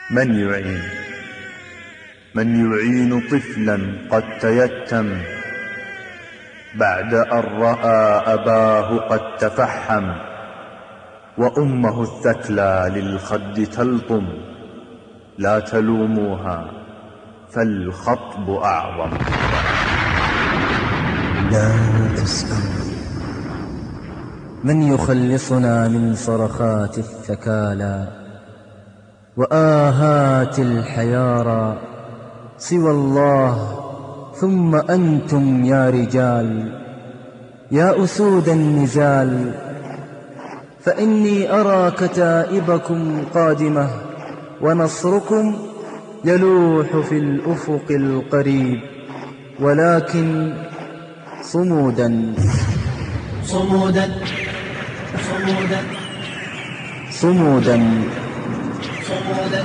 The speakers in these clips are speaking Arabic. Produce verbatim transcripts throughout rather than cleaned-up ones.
من يعين من يعين طفلا قد تيتم بعد أن رأى أباه قد تفحم، وأمه الثكلى للخد تلطم. لا تلوموها فالخطب أعظم. لا تسأل من يخلصنا من صرخات الثكالى وآهات الحيارى سوى الله ثم أنتم يا رجال يا أسود النزال. فإني أرى كتائبكم قادمة ونصركم يلوح في الأفق القريب، ولكن صمودا صمودا صمودا صمودا صمودا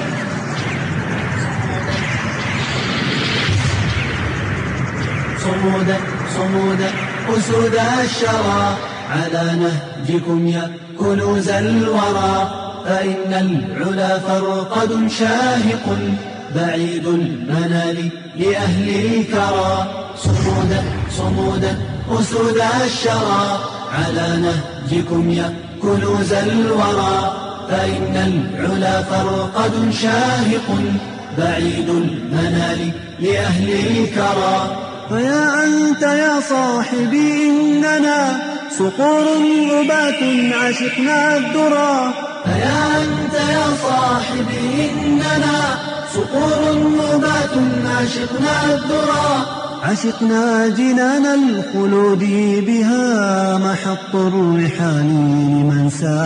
صمودا صمودا أسود الشرى على نهجكم يا كنوز الورى، فإن العلا فرقد شاهق بعيد المنال لأهل الكرى. صمودا صمودا أسود الشرى على نهجكم يا كنوز الورى، فإن العلا فرقد شاهق بعيد المنال لأهل الكرى. فيا أنت يا صاحبي إننا صقور ربات عشقنا الذرى. فيا أنت يا صاحبي إننا صقور ربات عشقنا الذرى. عشقنا جنان الخلود بها محط الرحال لمن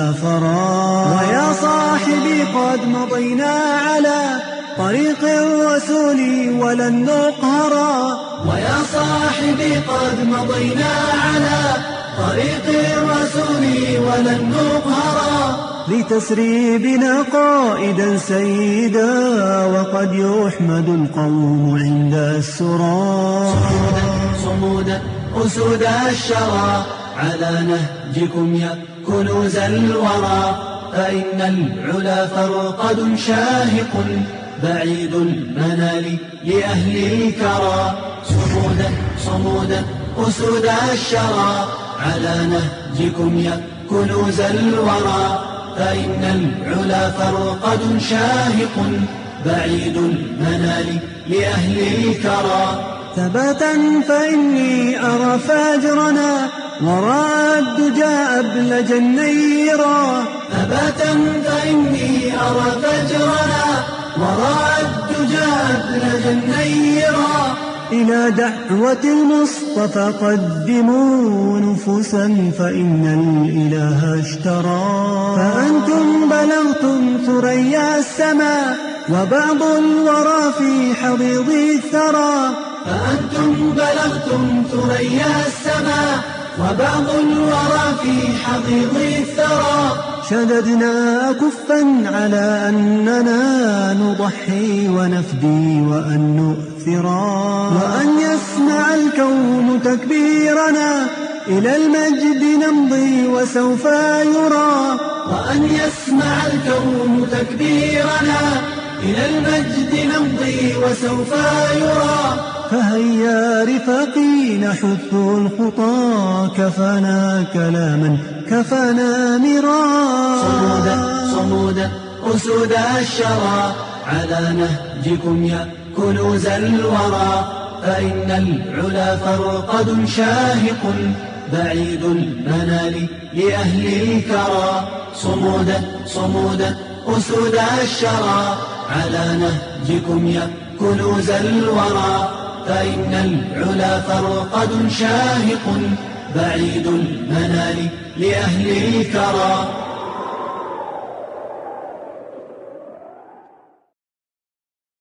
سافرا. ويا صاحبي قد مضينا على طريق الرسول ولن نقهرا. ويا صاحبي قد مضينا على طريق الرسول ولن نقهرا. لتسري بنا قائدا سيدا وقد يحمد القوم عند السرى. صمودا صمودا أسود الشرى على نهجكم يا كنوز الورى، فإن العلا فرقد شاهق بعيد المنال لأهل الكرى. صمودا صمودا أسود الشرى على نهجكم يا كنوز الورى، فإن العلا فرقد شاهق بعيد المنال لأهل الكرى. ثباتا فإني أرى فاجرنا وراء الدجى أبلج النيرا. ثباتا فإني أرى فجرنا وراء الدجى أبلج النيرا. إلى دعوة المصطفى قدموا نفوسا فإن الإله اشترى. فأنتم بلغتم ثريا السماء وبعض الورى في حضيض الثرى. فأنتم بلغتم ثريا السماء وبعض الورى في حضيض الثرى. شددنا كفا على أننا نضحي ونفدي وأن نؤثرا، وأن يسمع الكون تكبيرنا إلى المجد نمضي وسوف يرى. وأن يسمع الكون تكبيرنا إلى المجد نمضي وسوف يرى. فهيا رفاقي نحث الخطى كفانا كلاما كفانا مرا. صمودا صمودا أسود الشرى على نهجكم يا كنوز الورى، فإن العلا فرقد شاهق بعيد المنال لأهل الكرى. صمودا صمودا أسود الشرى على نهجكم يا كنوز الورى، فإن العلا فرقد شاهق بعيد المنال لأهل الكرى.